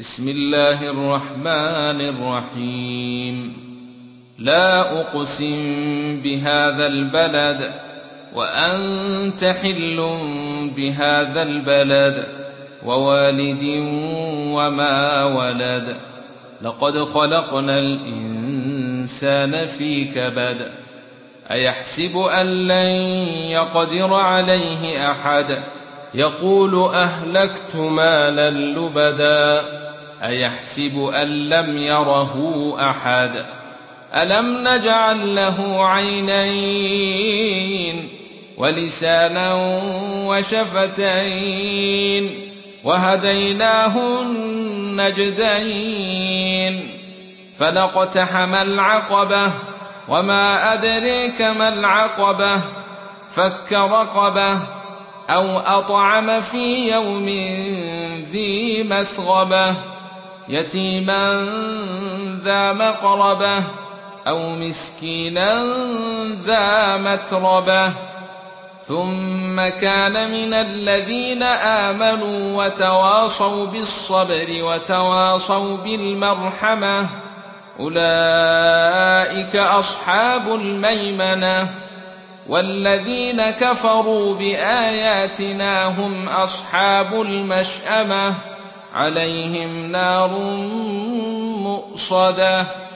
بسم الله الرحمن الرحيم. لا أقسم بهذا البلد وأنت حل بهذا البلد ووالد وما ولد. لقد خلقنا الإنسان في كبد. أيحسب أن لن يقدر عليه أحد يقول أهلكت مالا لبدا. أيحسب أن لم يره أحد ألم نجعل له عينين ولسانا وشفتين وهديناه النجدين. فلاقتحم العقبة وما أدريك ما العقبة فك رقبة أو أطعم في يوم ذي مسغبة يتيما ذا مقربة أو مسكينا ذا متربة ثم كان من الذين آمنوا وتواصوا بالصبر وتواصوا بالمرحمة أولئك أصحاب الميمنة. والذين كفروا بآياتنا هم أصحاب المشأمة عليهم نار مؤصدة.